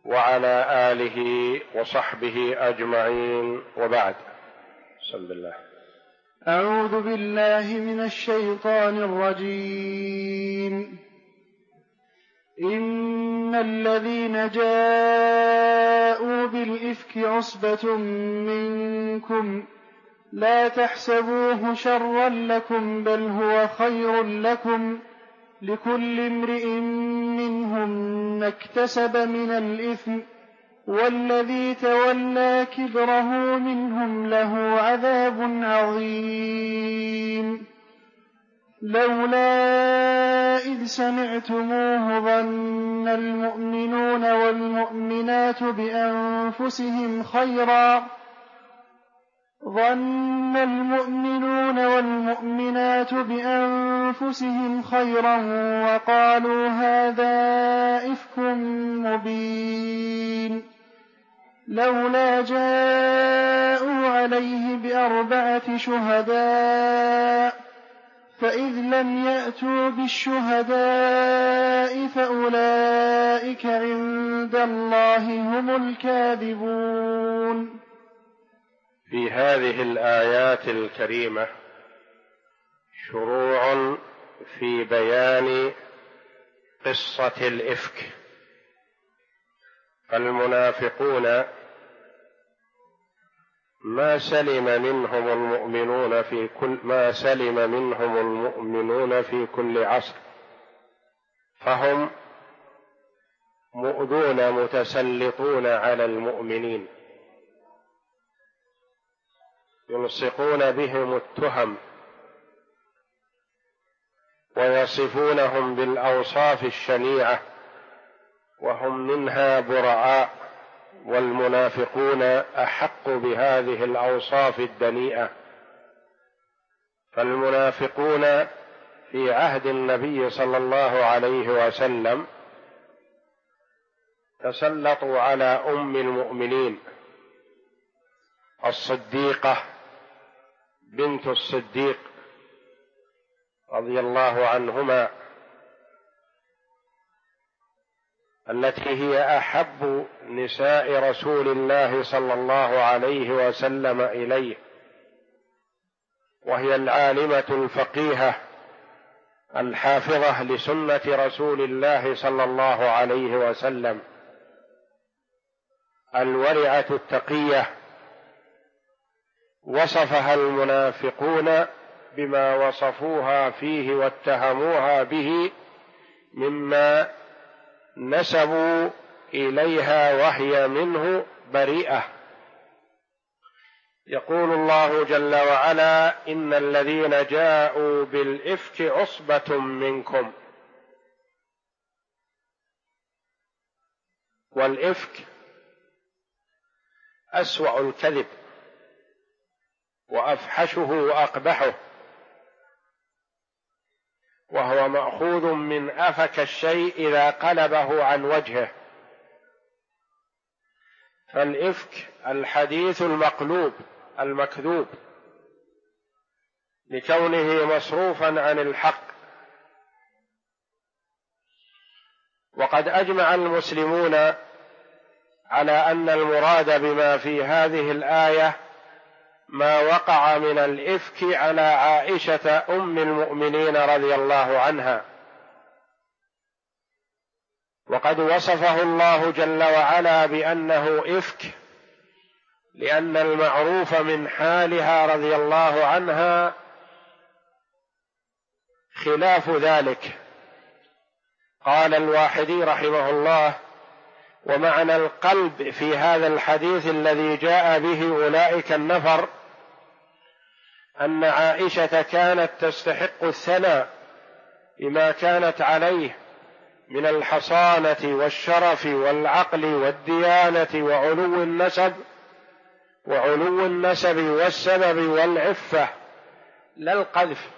وعلى آله وصحبه أجمعين، وبعد. بسم الله. أعوذ بالله من الشيطان الرجيم. إن الذين جاءوا بالإفك عصبة منكم لا تحسبوه شرا لكم بل هو خير لكم، لكل امرئ منهم ما اكتسب من الإثم، والذي تولى كبره منهم له عذاب عظيم. لولا إذ سمعتموه ظن المؤمنون والمؤمنات بأنفسهم خيرا وقالوا هذا إفك مبين. لولا جاءوا عليه بأربعة شهداء فإذ لم يأتوا بالشهداء فأولئك عند الله هم الكاذبون. في هذه الآيات الكريمة شروع في بيان قصة الإفك. فالمنافقون ما سلم منهم المؤمنون في كل عصر، فهم مؤذون متسلطون على المؤمنين، يلصقون بهم التهم ويصفونهم بالأوصاف الشنيعة وهم منها براء، والمنافقون أحق بهذه الأوصاف الدنيئة. فالمنافقون في عهد النبي صلى الله عليه وسلم تسلطوا على أم المؤمنين الصديقة بنت الصديق رضي الله عنهما، التي هي أحب نساء رسول الله صلى الله عليه وسلم إليه، وهي العالمة الفقيهة الحافظة لسنة رسول الله صلى الله عليه وسلم، الورعة التقية. وصفها المنافقون بما وصفوها فيه واتهموها به مما نسبوا إليها وهي منه بريئة. يقول الله جل وعلا: إن الذين جاءوا بالإفك عصبة منكم. والإفك أسوأ الكذب وأفحشه وأقبحه، وهو مأخوذ من أفك الشيء إذا قلبه عن وجهه. فالإفك الحديث المقلوب المكذوب لكونه مصروفا عن الحق. وقد أجمع المسلمون على أن المراد بما في هذه الآية ما وقع من الإفك على عائشة أم المؤمنين رضي الله عنها، وقد وصفه الله جل وعلا بأنه إفك لأن المعروف من حالها رضي الله عنها خلاف ذلك. قال الواحدي رحمه الله: ومعنى القلب في هذا الحديث الذي جاء به أولئك النفر أن عائشة كانت تستحق الثناء بما كانت عليه من الحصانة والشرف والعقل والديانة وعلو النسب والسبب والعفة، لا القذف.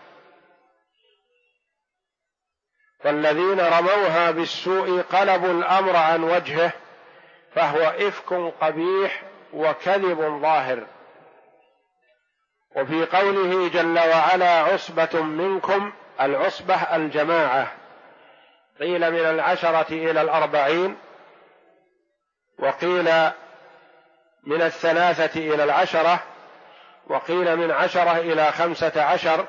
فالذين رموها بالسوء قلبوا الأمر عن وجهه، فهو إفك قبيح وكذب ظاهر. وفي قوله جل وعلا: عصبة منكم، العصبة الجماعة، قيل من 10 إلى 40، وقيل من 3 إلى 10، وقيل من 10 إلى 15،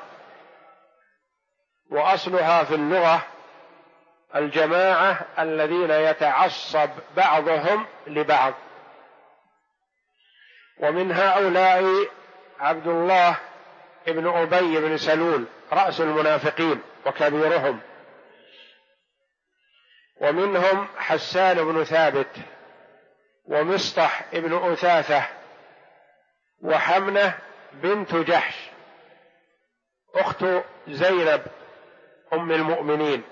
وأصلها في اللغة الجماعة الذين يتعصب بعضهم لبعض، ومن هؤلاء عبد الله ابن أبي بن سلول رأس المنافقين وكبيرهم، ومنهم حسان بن ثابت، ومصطح ابن أثاثة، وحمنة بنت جحش أخت زينب أم المؤمنين.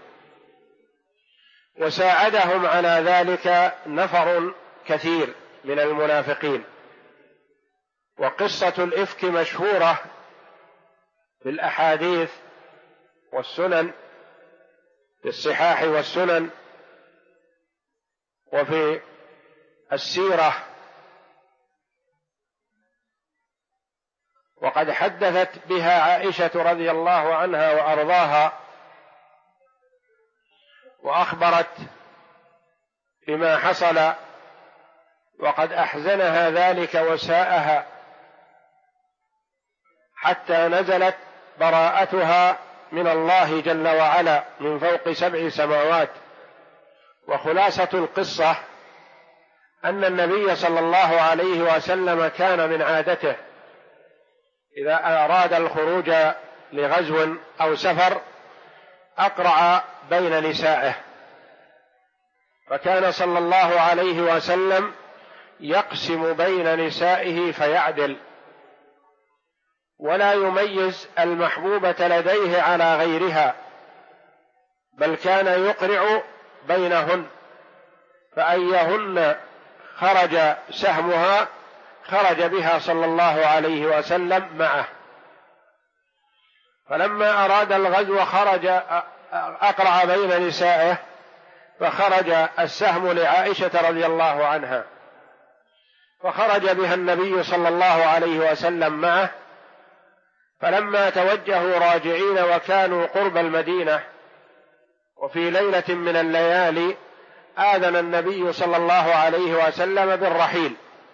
وساعدهم على ذلك نفر كثير من المنافقين. وقصة الإفك مشهورة في الأحاديث والسنن، في الصحاح والسنن، وفي السيرة، وقد حدثت بها عائشة رضي الله عنها وأرضاها، وأخبرت بما حصل، وقد أحزنها ذلك وساءها، حتى نزلت براءتها من الله جل وعلا من فوق 7 سماوات. وخلاصة القصة أن النبي صلى الله عليه وسلم كان من عادته إذا أراد الخروج لغزو أو سفر أقرع بين نسائه، فكان صلى الله عليه وسلم يقسم بين نسائه فيعدل، ولا يميز المحبوبة لديه على غيرها، بل كان يقرع بينهن، فأيهن خرج سهمها خرج بها صلى الله عليه وسلم معه. فلما أراد الغزو خرج أقرع بين نسائه، فخرج السهم لعائشة رضي الله عنها، فخرج بها النبي صلى الله عليه وسلم معه. فلما توجهوا راجعين وكانوا قرب المدينة وفي ليلة من الليالي آذن النبي صلى الله عليه وسلم بالرحيل،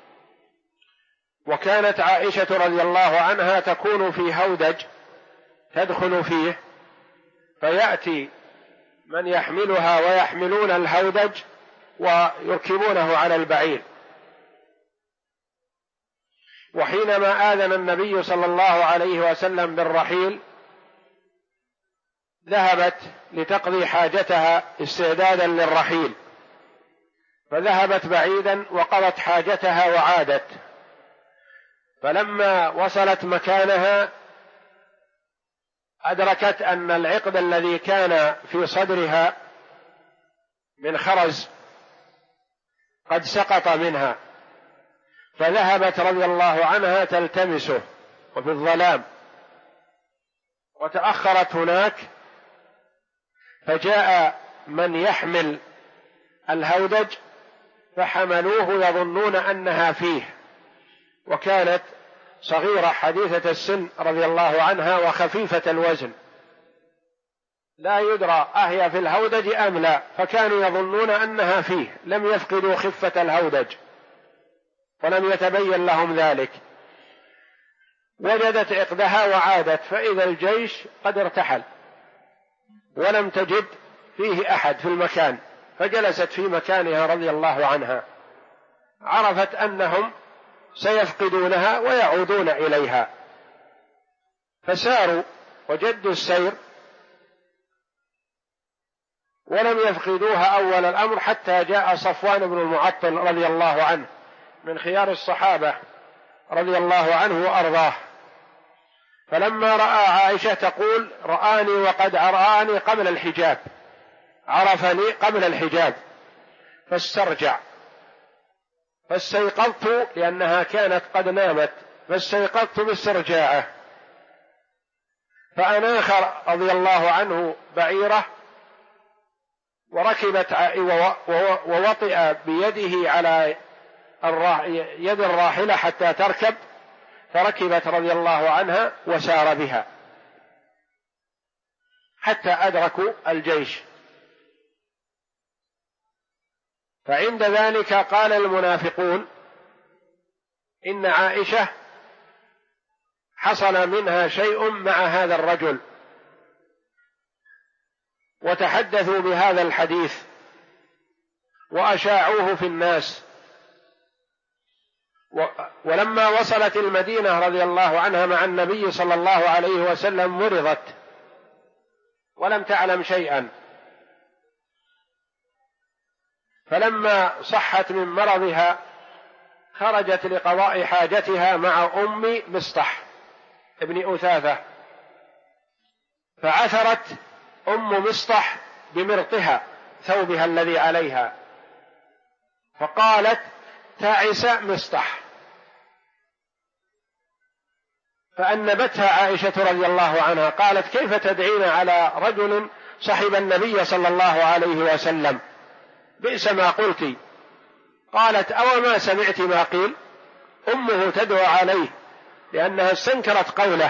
وكانت عائشة رضي الله عنها تكون في هودج تدخل فيه، فيأتي من يحملها ويحملون الهودج ويركبونه على البعير. وحينما آذن النبي صلى الله عليه وسلم بالرحيل ذهبت لتقضي حاجتها استعدادا للرحيل، فذهبت بعيدا وقضت حاجتها وعادت. فلما وصلت مكانها أدركت أن العقد الذي كان في صدرها من خرز قد سقط منها، فذهبت رضي الله عنها تلتمسه وفي الظلام، وتأخرت هناك، فجاء من يحمل الهودج فحملوه يظنون أنها فيه، وكانت صغيرة حديثة السن رضي الله عنها وخفيفة الوزن، لا يدرى أهي في الهودج أم لا، فكانوا يظنون أنها فيه، لم يفقدوا خفة الهودج ولم يتبين لهم ذلك. وجدت عقدها وعادت، فإذا الجيش قد ارتحل ولم تجد فيه أحد في المكان، فجلست في مكانها رضي الله عنها. عرفت أنهم سيفقدونها ويعودون إليها، فساروا وجدوا السير ولم يفقدوها أول الأمر، حتى جاء صفوان بن المعطل رضي الله عنه من خيار الصحابة رضي الله عنه وأرضاه. فلما رأى عائشة تقول رآني وقد رآني قبل الحجاب، عرفني قبل الحجاب، فاسترجع، فاستيقظت لأنها كانت قد نامت، فاستيقظت باسترجاعه، فأناخ رضي الله عنه بعيره وركبت ووطئ بيده على يد الراحلة حتى تركب، فركبت رضي الله عنها وسار بها حتى أدركوا الجيش. فعند ذلك قال المنافقون إن عائشة حصل منها شيء مع هذا الرجل، وتحدثوا بهذا الحديث وأشاعوه في الناس. ولما وصلت المدينة رضي الله عنها مع النبي صلى الله عليه وسلم مرضت ولم تعلم شيئا، فلما صحت من مرضها خرجت لقضاء حاجتها مع أم مصطح ابن أثاثة، فعثرت أم مصطح بمرطها ثوبها الذي عليها، فقالت: تعس مصطح. فأنبتها عائشة رضي الله عنها قالت: كيف تدعين على رجل صحب النبي صلى الله عليه وسلم؟ بئس ما قلت. قالت: أو ما سمعت ما قيل؟ أمه تدعو عليه لأنها استنكرت قوله.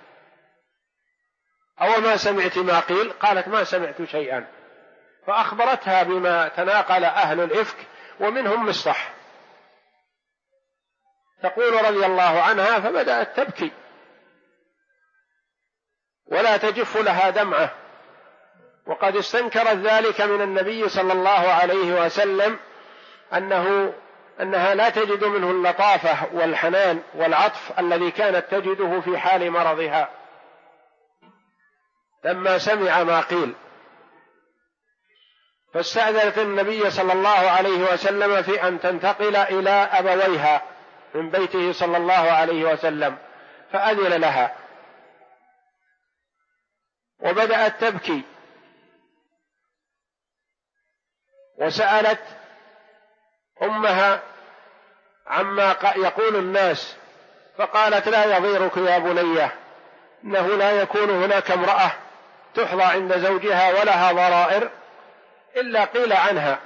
أو ما سمعت ما قيل؟ قالت: ما سمعت شيئا. فأخبرتها بما تناقل أهل الإفك ومنهم مصطح. تقول رضي الله عنها: فبدأت تبكي ولا تجف لها دمعة، وقد استنكرت ذلك من النبي صلى الله عليه وسلم أنها لا تجد منه اللطافة والحنان والعطف الذي كانت تجده في حال مرضها لما سمع ما قيل. فاستأذنت النبي صلى الله عليه وسلم في أن تنتقل إلى أبويها من بيته صلى الله عليه وسلم، فأذن لها وبدأت تبكي وسألت أمها عما يقول الناس، فقالت: لا يضيرك يا بنية، إنه لا يكون هناك امرأة تحظى عند زوجها ولها ضرائر إلا قيل عنها.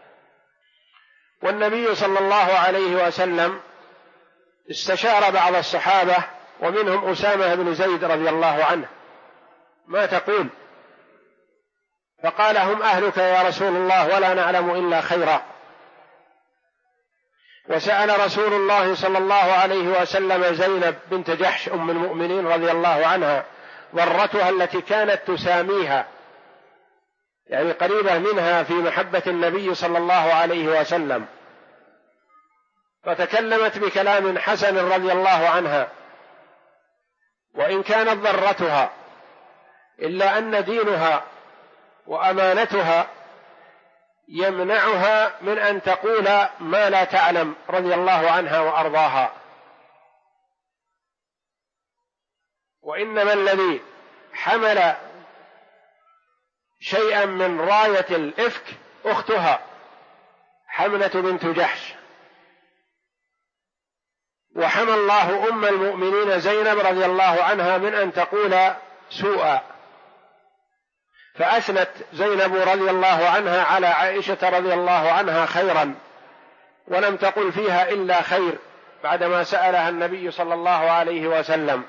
والنبي صلى الله عليه وسلم استشار بعض الصحابة ومنهم أسامة بن زيد رضي الله عنه ما تقول، فقال: هم أهلك يا رسول الله ولا نعلم إلا خيرا. وسأل رسول الله صلى الله عليه وسلم زينب بنت جحش أم المؤمنين رضي الله عنها ضرتها التي كانت تساميها، يعني قريبة منها في محبة النبي صلى الله عليه وسلم، فتكلمت بكلام حسن رضي الله عنها، وإن كانت ضرتها إلا أن دينها وأمانتها يمنعها من أن تقول ما لا تعلم رضي الله عنها وأرضاها. وإنما الذي حمل شيئا من راية الإفك أختها حملة بنت جحش، وحمى الله أم المؤمنين زينب رضي الله عنها من أن تقول سوءا، فأثنت زينب رضي الله عنها على عائشة رضي الله عنها خيرا، ولم تقل فيها إلا خير بعدما سألها النبي صلى الله عليه وسلم.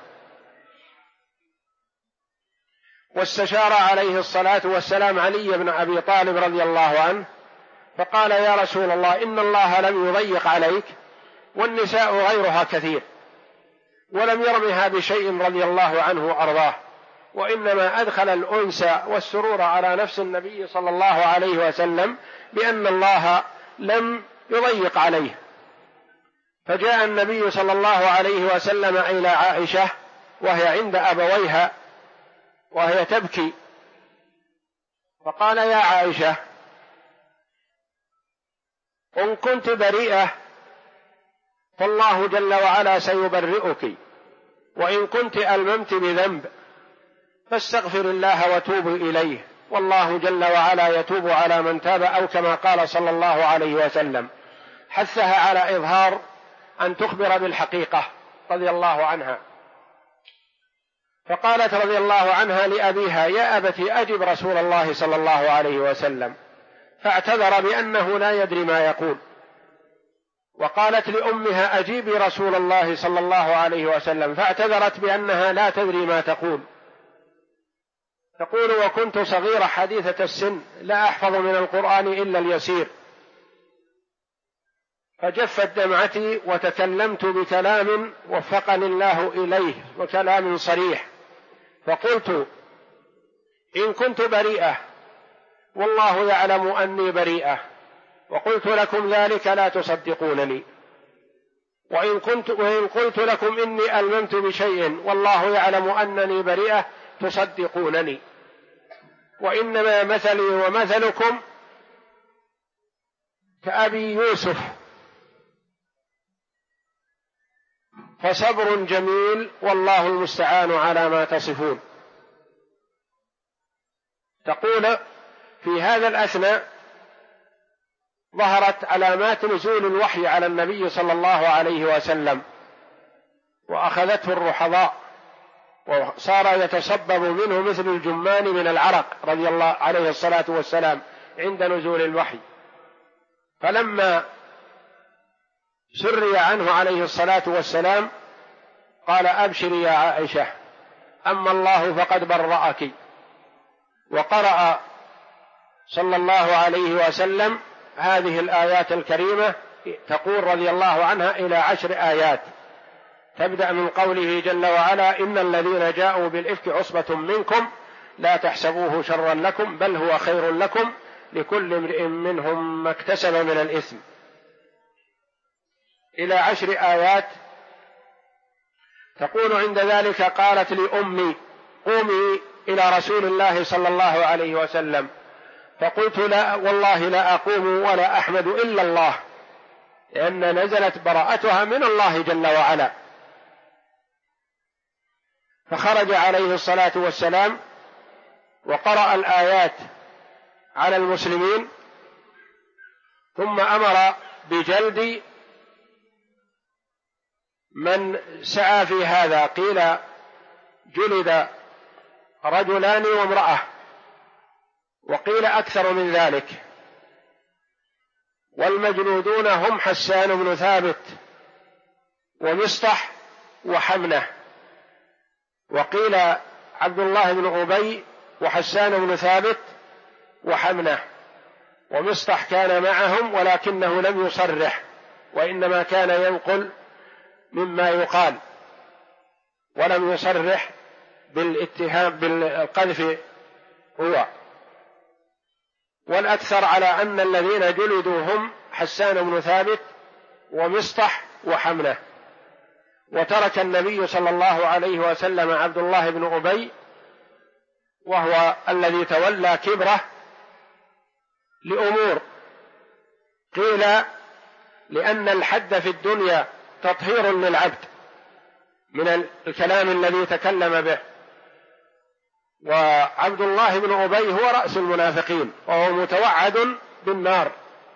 واستشار عليه الصلاة والسلام علي بن أبي طالب رضي الله عنه فقال: يا رسول الله، إن الله لم يضيق عليك، والنساء غيرها كثير، ولم يرمها بشيء رضي الله عنه وأرضاه، وإنما أدخل الأنس والسرور على نفس النبي صلى الله عليه وسلم بأن الله لم يضيق عليه. فجاء النبي صلى الله عليه وسلم إلى عائشة وهي عند أبويها وهي تبكي، فقال: يا عائشة، إن كنت بريئة فالله جل وعلا سيبرئك، وإن كنت ألممت بذنب فاستغفر الله وتوبوا إليه، والله جل وعلا يتوب على من تاب، أو كما قال صلى الله عليه وسلم. حثها على إظهار أن تخبر بالحقيقة رضي الله عنها. فقالت رضي الله عنها لأبيها: يا أبت أجب رسول الله صلى الله عليه وسلم، فاعتذر بأنه لا يدري ما يقول. وقالت لأمها: أجيبي رسول الله صلى الله عليه وسلم، فاعتذرت بأنها لا تدري ما تقول. تقول: وكنت صغيرة حديثة السن لا أحفظ من القرآن إلا اليسير، فجفت دمعتي وتكلمت بكلام وفقني الله إليه وكلام صريح، فقلت: إن كنت بريئة والله يعلم أني بريئة، وقلت لكم ذلك لا تصدقونني، وإن قلت لكم إني ألممت بشيء والله يعلم أنني بريئة تصدقونني، وإنما مثلي ومثلكم كأبي يوسف، فصبر جميل والله المستعان على ما تصفون. تقول: في هذا الأثناء ظهرت علامات نزول الوحي على النبي صلى الله عليه وسلم، وأخذته الرحضاء، وصار يتصبب منه مثل الجمان من العرق رضي الله عليه الصلاة والسلام عند نزول الوحي. فلما سري عنه عليه الصلاة والسلام قال: أبشري يا عائشة، أما الله فقد برأك. وقرأ صلى الله عليه وسلم هذه الآيات الكريمة، تقول رضي الله عنها إلى 10 آيات، تبدأ من قوله جل وعلا: إن الذين جاءوا بالإفك عصبة منكم لا تحسبوه شرا لكم بل هو خير لكم لكل امرئ منهم ما اكتسب من الإثم، إلى 10 آيات. تقول عند ذلك: قالت لأمي: قومي إلى رسول الله صلى الله عليه وسلم، فقلت: لا والله لا أقوم ولا أحمد إلا الله، لأن نزلت براءتها من الله جل وعلا. فخرج عليه الصلاة والسلام وقرأ الآيات على المسلمين، ثم أمر بجلد من سعى في هذا، قيل جلد رجلان وامرأة، وقيل أكثر من ذلك، والمجلودون هم حسان بن ثابت ومصطح وحمنة، وقيل عبد الله بن أبي وحسان بن ثابت وحمنة، ومصطح كان معهم ولكنه لم يصرح، وإنما كان ينقل مما يقال ولم يصرح بالاتهام بالقذف هو. والأكثر على أن الذين جلدوا هم حسان بن ثابت ومصطح وحمنة، وترك النبي صلى الله عليه وسلم عبد الله بن أبي وهو الذي تولى كبره لأمور، قيل لأن الحد في الدنيا تطهير للعبد من الكلام الذي تكلم به، وعبد الله بن أبي هو رأس المنافقين وهو متوعد بالنار،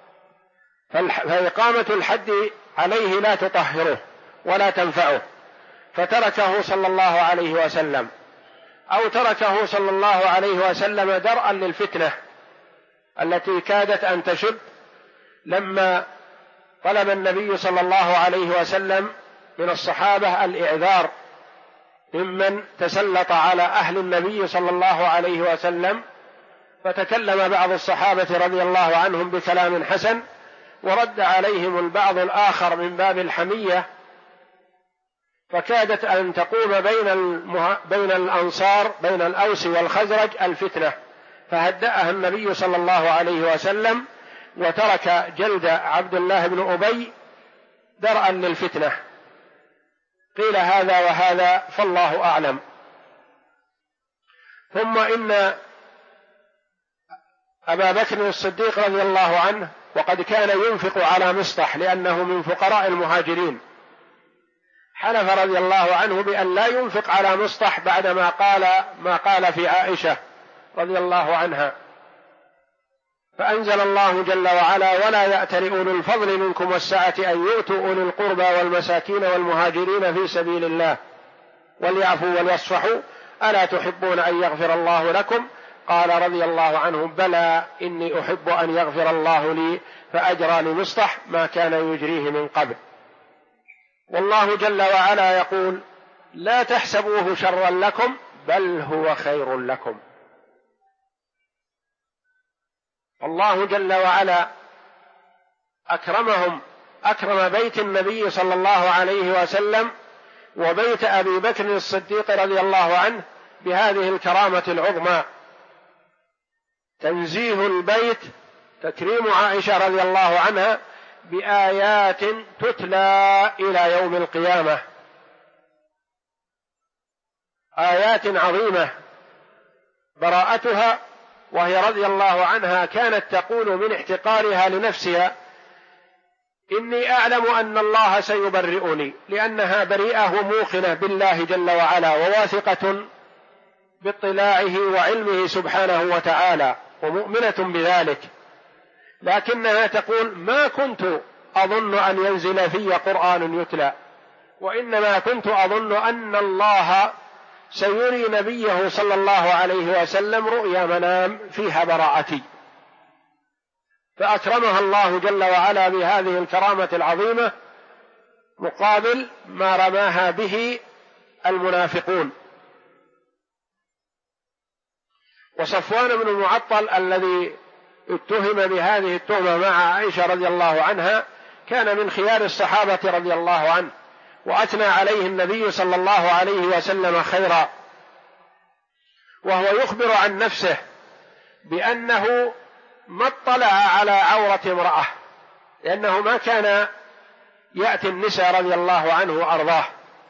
فإقامة الحد عليه لا تطهره ولا تنفعه، فتركه صلى الله عليه وسلم، أو تركه صلى الله عليه وسلم درءا للفتنة التي كادت أن تشب، لما طلب النبي صلى الله عليه وسلم من الصحابة الإعذار ممن تسلط على أهل النبي صلى الله عليه وسلم، فتكلم بعض الصحابة رضي الله عنهم بكلام حسن، ورد عليهم البعض الآخر من باب الحمية، فكادت أن تقوم بين الأنصار بين الأوس والخزرج الفتنة، فهدأها النبي صلى الله عليه وسلم وترك جلد عبد الله بن أبي درءا للفتنة. قيل هذا وهذا فالله أعلم. ثم إن أبا بكر الصديق رضي الله عنه وقد كان ينفق على مصطح لأنه من فقراء المهاجرين، حلف رضي الله عنه بأن لا ينفق على مصطح بعد ما قال في عائشة رضي الله عنها، فأنزل الله جل وعلا: ولا يأتل أولو الفضل منكم والسعة أن يؤتوا أولي القربى والمساكين والمهاجرين في سبيل الله وليعفوا وليصفحوا ألا تحبون أن يغفر الله لكم؟ قال رضي الله عنه: بلى إني أحب أن يغفر الله لي، فأجرى لمصطح ما كان يجريه من قبل. والله جل وعلا يقول: لا تحسبوه شرا لكم بل هو خير لكم. الله جل وعلا أكرمهم أكرم بيت النبي صلى الله عليه وسلم وبيت أبي بكر الصديق رضي الله عنه بهذه الكرامة العظمى. تنزيه البيت، تكريم عائشة رضي الله عنها بآيات تتلى إلى يوم القيامة، آيات عظيمة. براءتها، وهي رضي الله عنها كانت تقول من احتقارها لنفسها: إني أعلم أن الله سيبرئني، لأنها بريئة وموقنة بالله جل وعلا وواثقة باطلاعه وعلمه سبحانه وتعالى ومؤمنة بذلك، لكنها تقول: ما كنت أظن أن ينزل في قرآن يتلى، وإنما كنت أظن أن الله سيري نبيه صلى الله عليه وسلم رؤيا منام فيها براءتي. فأكرمها الله جل وعلا بهذه الكرامة العظيمة مقابل ما رماها به المنافقون. وصفوان بن المعطل الذي اتهم بهذه التهمة مع عائشة رضي الله عنها كان من خيار الصحابة رضي الله عنه، وأثنى عليه النبي صلى الله عليه وسلم خيرا، وهو يخبر عن نفسه بأنه ما اطلع على عورة امرأة، لأنه ما كان يأتي النساء رضي الله عنه وأرضاه.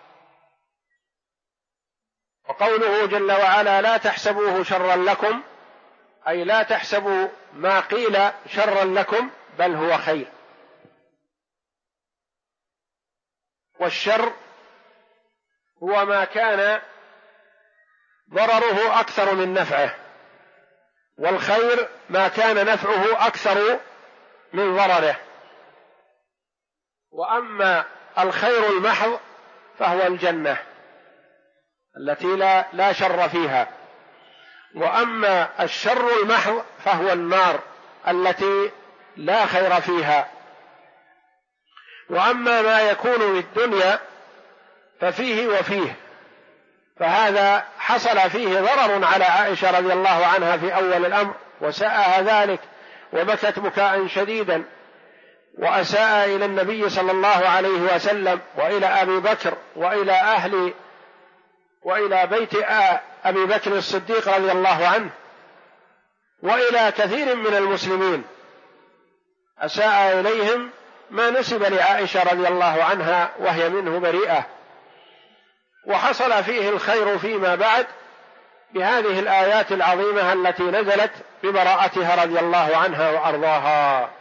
وقوله جل وعلا: لا تحسبوه شرا لكم، أي لا تحسبوا ما قيل شرا لكم، بل هو خير. والشر هو ما كان ضرره أكثر من نفعه، والخير ما كان نفعه أكثر من ضرره. وأما الخير المحض فهو الجنة التي لا شر فيها، وأما الشر المحض فهو النار التي لا خير فيها. وأما ما يكون في الدنيا ففيه وفيه، فهذا حصل فيه ضرر على عائشة رضي الله عنها في أول الأمر، وساءها ذلك وبكت بكاء شديدا، وأساء إلى النبي صلى الله عليه وسلم وإلى أبي بكر وإلى بيت أبي بكر الصديق رضي الله عنه وإلى كثير من المسلمين، أساء إليهم ما نسب لعائشة رضي الله عنها وهي منه بريئة. وحصل فيه الخير فيما بعد بهذه الآيات العظيمة التي نزلت ببراءتها رضي الله عنها وأرضاها.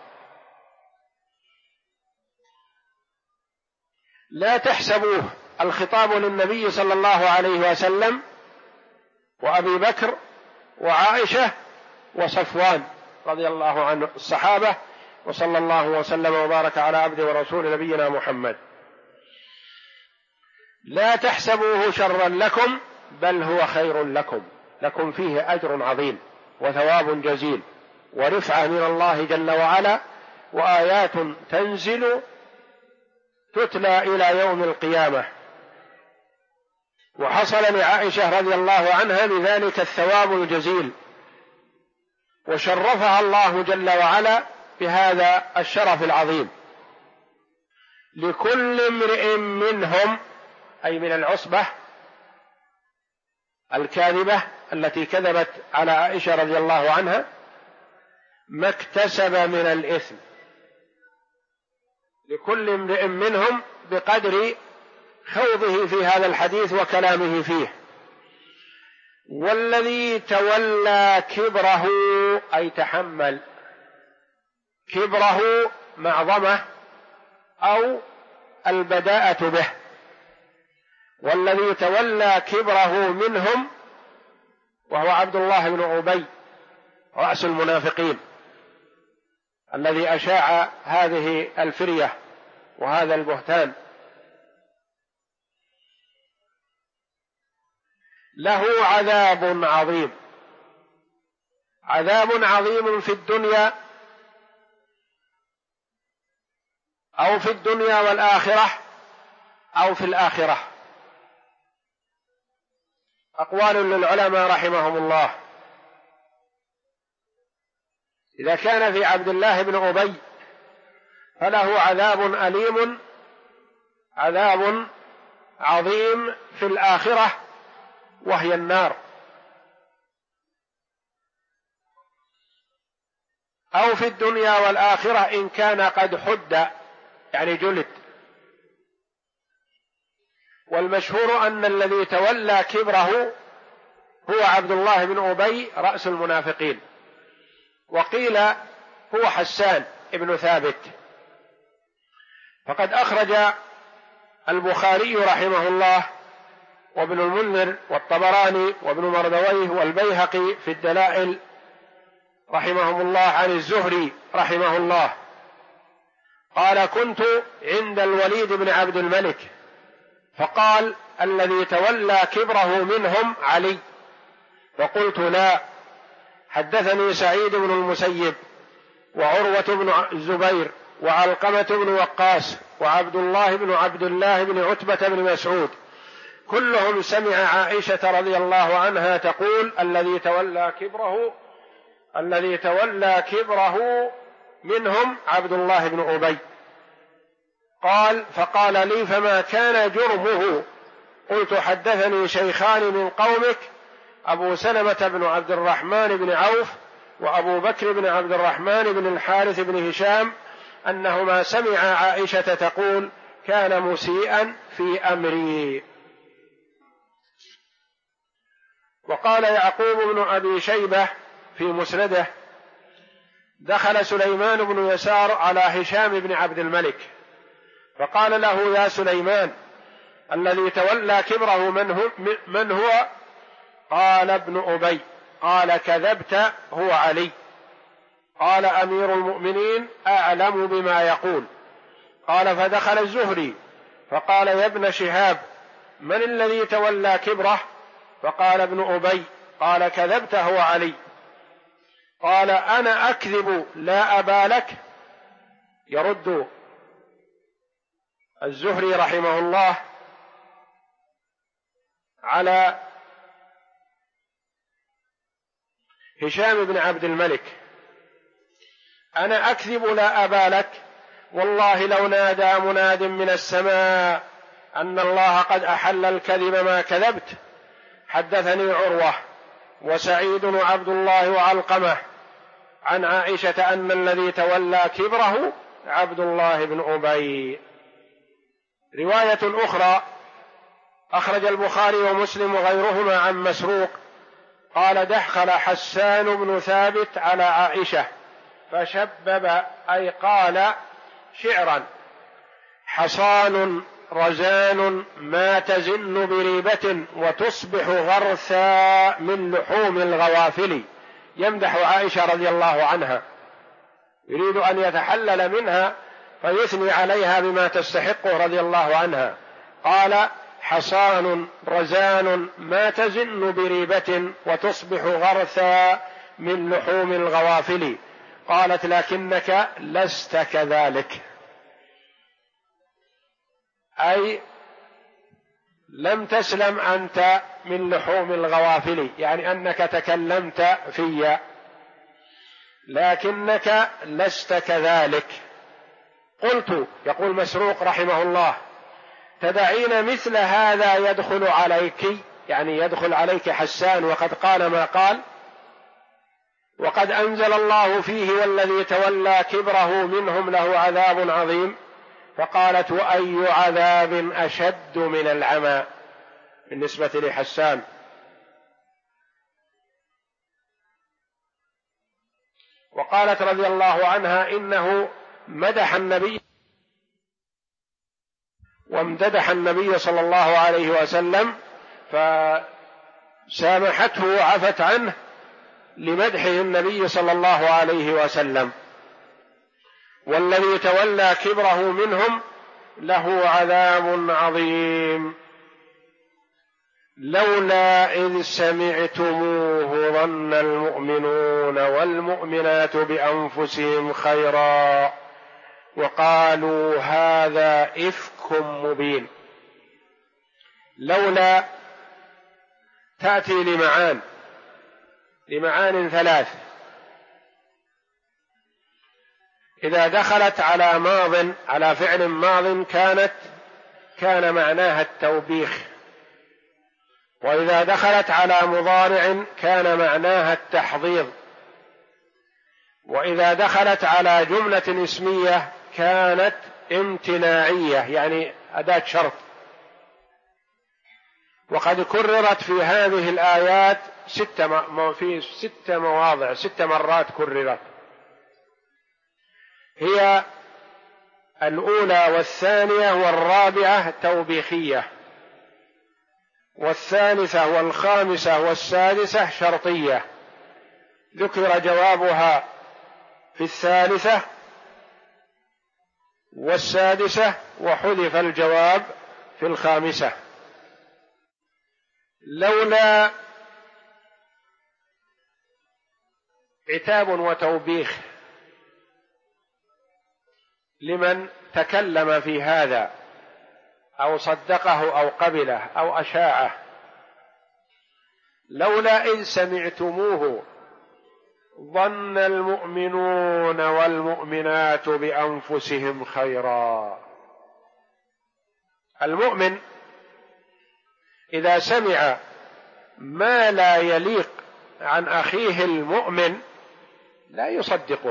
لا تحسبوه، الخطاب للنبي صلى الله عليه وسلم وأبي بكر وعائشة وصفوان رضي الله عنه الصحابة، وصلى الله وسلم وبارك على عبده ورسول نبينا محمد. لا تحسبوه شرا لكم، بل هو خير لكم، لكم فيه أجر عظيم وثواب جزيل ورفعة من الله جل وعلا، وآيات تنزل تتلى إلى يوم القيامة. وحصل لعائشة رضي الله عنها بذلك الثواب الجزيل، وشرفها الله جل وعلا بهذا الشرف العظيم. لكل امرئ منهم، أي من العصبة الكاذبة التي كذبت على عائشة رضي الله عنها، ما اكتسب من الإثم. لكل امرئ منهم بقدر خوضه في هذا الحديث وكلامه فيه. والذي تولى كبره، أي تحمل كبره معظمه أو البداءة به، والذي تولى كبره منهم وهو عبد الله بن أبي رأس المنافقين الذي أشاع هذه الفرية وهذا البهتان، له عذاب عظيم، عذاب عظيم في الدنيا أو في الدنيا والآخرة أو في الآخرة. أقوال للعلماء رحمهم الله. إذا كان في عبد الله بن أبي فله عذاب أليم، عذاب عظيم في الآخرة وهي النار، أو في الدنيا والآخرة إن كان قد حد يعني جلد. والمشهور أن الذي تولى كبره هو عبد الله بن أبي رأس المنافقين، وقيل هو حسان ابن ثابت. فقد أخرج البخاري رحمه الله وابن المنذر والطبراني وابن مردويه والبيهقي في الدلائل رحمهم الله عن الزهري رحمه الله قال: كنت عند الوليد بن عبد الملك فقال: الذي تولى كبره منهم علي. فقلت: لا. حدثني سعيد بن المسيب وعروة بن الزبير وعلقمة بن وقاص وعبد الله بن عتبة بن مسعود كلهم سمع عائشة رضي الله عنها تقول: الذي تولى كبره منهم عبد الله بن أبي. قال: فقال لي: فما كان جرمه؟ قلت: حدثني شيخان من قومك، أبو سلمة بن عبد الرحمن بن عوف وأبو بكر بن عبد الرحمن بن الحارث بن هشام أنهما سمع عائشة تقول: كان مسيئا في أمري. وقال يعقوب بن أبي شيبة في مسنده: دخل سليمان بن يسار على هشام بن عبد الملك فقال له: يا سليمان، الذي تولى كبره من هو؟ قال: ابن أبي. قال: كذبت، هو علي. قال: أمير المؤمنين أعلم بما يقول. قال: فدخل الزهري فقال: يا ابن شهاب، من الذي تولى كبره؟ فقال: ابن أبي. قال: كذبت، هو علي. قال: أنا أكذب لا أبا لك؟ يرد الزهري رحمه الله على هشام بن عبد الملك: أنا أكذب لا أبا لك؟ والله لو نادى مناد من السماء أن الله قد أحل الكذب ما كذبت. حدثني عروة وسعيد وعبد الله وعلقمة عن عائشة أن الذي تولى كبره عبد الله بن أبي. رواية أخرى أخرج البخاري ومسلم وغيرهما عن مسروق قال: دخل حسان بن ثابت على عائشة فشبب، أي قال شعرا: حصان رزان ما تزن بريبة وتصبح غرثا من لحوم الغوافل. يمدح عائشة رضي الله عنها، يريد أن يتحلل منها فيثني عليها بما تستحقه رضي الله عنها. قال: حصان رزان ما تزن بريبة وتصبح غرثا من لحوم الغوافل. قالت: لكنك لست كذلك، أي لم تسلم أنت من لحوم الغوافل، يعني أنك تكلمت في، لكنك لست كذلك. قلت، يقول مسروق رحمه الله: تدعين مثل هذا يدخل عليك، يعني يدخل عليك حسان وقد قال ما قال، وقد أنزل الله فيه: والذي تولى كبره منهم له عذاب عظيم. فقالت: وأي عذاب أشد من العمى بالنسبة لحسان. وقالت رضي الله عنها: إنه مدح النبي وامتدح النبي صلى الله عليه وسلم فسامحته وعفت عنه لمدحه النبي صلى الله عليه وسلم. والذي تولى كبره منهم له عذاب عظيم. لولا إذ سمعتموه ظن المؤمنون والمؤمنات بأنفسهم خيرا وقالوا هذا إفك مبين. لولا تأتي لمعان ثلاث: إذا دخلت على ماض، على فعل ماض كان معناها التوبيخ، وإذا دخلت على مضارع كان معناها التحضيض، وإذا دخلت على جملة اسمية كانت امتناعية يعني أداة شرط. وقد كررت في هذه الآيات في 6 مواضع، 6 مرات كررت، هي الأولى والثانية والرابعة توبيخية، والثالثة والخامسة والسادسة شرطية، ذكر جوابها في الثالثة والسادسة وحذف الجواب في الخامسة. لولا عتاب وتوبيخ لمن تكلم في هذا أو صدقه أو قبله أو أشاعه. لولا إذ سمعتموه ظن المؤمنون والمؤمنات بأنفسهم خيرا. المؤمن إذا سمع ما لا يليق عن أخيه المؤمن لا يصدقه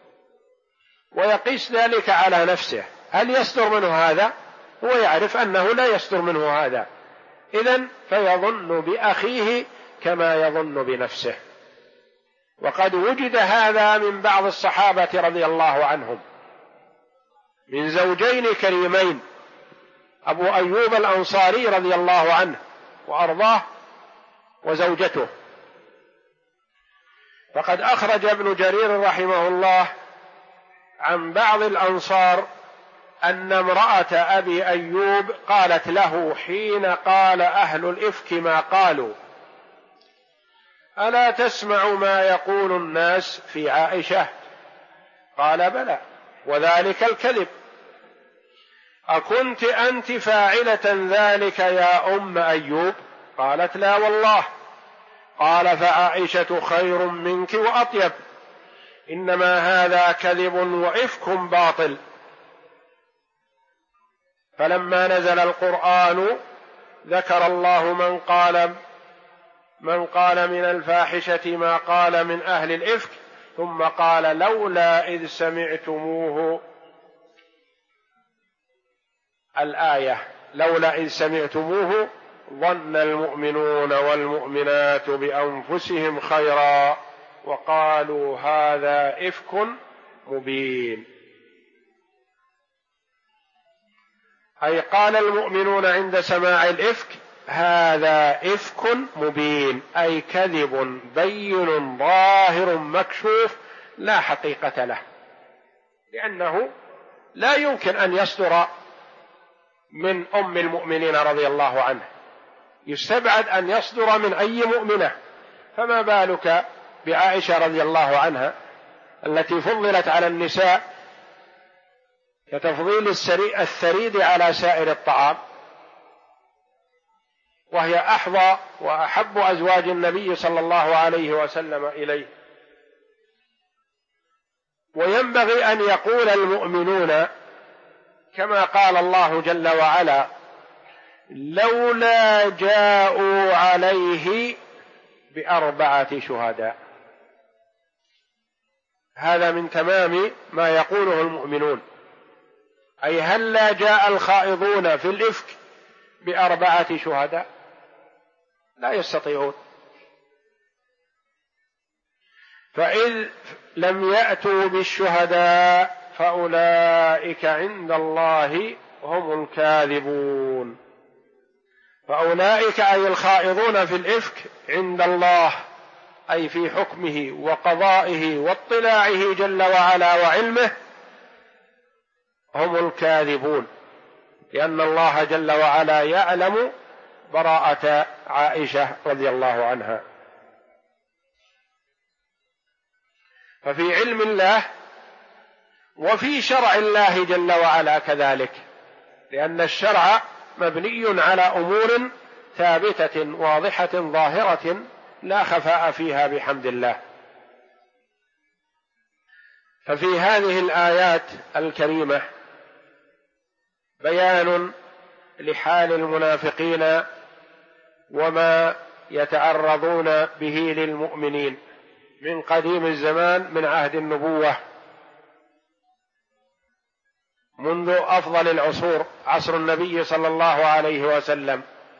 ويقيس ذلك على نفسه، هل يصدر منه هذا؟ هو يعرف أنه لا يصدر منه هذا، إذن فيظن بأخيه كما يظن بنفسه. وقد وجد هذا من بعض الصحابة رضي الله عنهم، من زوجين كريمين، أبو أيوب الأنصاري رضي الله عنه وأرضاه وزوجته. فقد أخرج ابن جرير رحمه الله عن بعض الأنصار أن امرأة أبي أيوب قالت له حين قال أهل الإفك ما قالوا: ألا تسمع ما يقول الناس في عائشة؟ قال: بلى، وذلك الكذب. أكنت أنت فاعلة ذلك يا أم أيوب؟ قالت: لا والله. قال: فعائشة خير منك وأطيب، إنما هذا كذب وإفك باطل. فلما نزل القرآن ذكر الله من قال من الفاحشة ما قال من أهل الإفك، ثم قال: لولا إذ سمعتموه، الآية لولا إذ سمعتموه ظن المؤمنون والمؤمنات بأنفسهم خيرا وقالوا هذا إفك مبين. أي قال المؤمنون عند سماع الإفك هذا إفك مبين، أي كذب بين ظاهر مكشوف لا حقيقة له، لأنه لا يمكن أن يصدر من أم المؤمنين رضي الله عنه، يستبعد أن يصدر من أي مؤمنة، فما بالك بعائشة رضي الله عنها التي فضلت على النساء كتفضيل الثريد على سائر الطعام، وهي أحظى وأحب أزواج النبي صلى الله عليه وسلم إليه. وينبغي أن يقول المؤمنون كما قال الله جل وعلا: لولا جاءوا عليه ب4 شهداء. هذا من تمام ما يقوله المؤمنون، أي هلا جاء الخائضون في الإفك ب4 شهداء؟ لا يستطيعون. فإذ لم يأتوا بالشهداء فأولئك عند الله هم الكاذبون. فأولئك أي الخائضون في الإفك عند الله، أي في حكمه وقضائه واطلاعه جل وعلا وعلمه، هم الكاذبون، لأن الله جل وعلا يعلم براءة عائشة رضي الله عنها. ففي علم الله وفي شرع الله جل وعلا كذلك، لأن الشرع مبني على أمور ثابتة واضحة ظاهرة لا خفاء فيها بحمد الله. ففي هذه الآيات الكريمة بيان لحال المنافقين وما يتعرضون به للمؤمنين من قديم الزمان من عهد النبوة منذ أفضل العصور عصر النبي صلى الله عليه وسلم،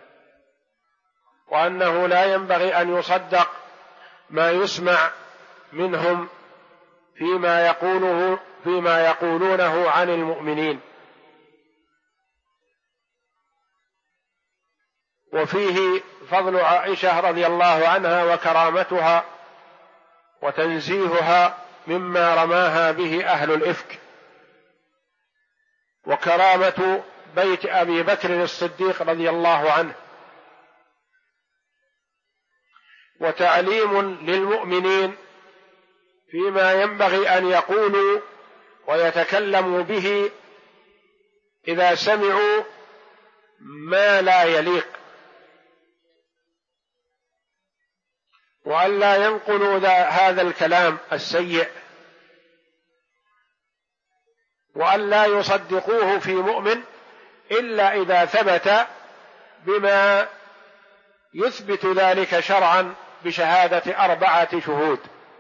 وأنه لا ينبغي أن يصدق ما يسمع منهم فيما يقولونه عن المؤمنين. وفيه فضل عائشة رضي الله عنها وكرامتها وتنزيهها مما رماها به أهل الإفك، وكرامة بيت أبي بكر الصديق رضي الله عنه، وتعليم للمؤمنين فيما ينبغي أن يقولوا ويتكلموا به إذا سمعوا ما لا يليق، وأن لا ينقلوا هذا الكلام السيء، وأن لا يصدقوه في مؤمن إلا إذا ثبت بما يثبت ذلك شرعا بشهادة 4 شهود.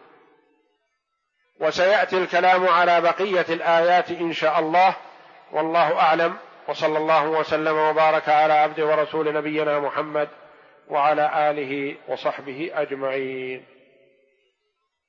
وسيأتي الكلام على بقية الآيات إن شاء الله، والله أعلم، وصلى الله وسلم وبارك على عبد ورسول نبينا محمد وعلى آله وصحبه أجمعين.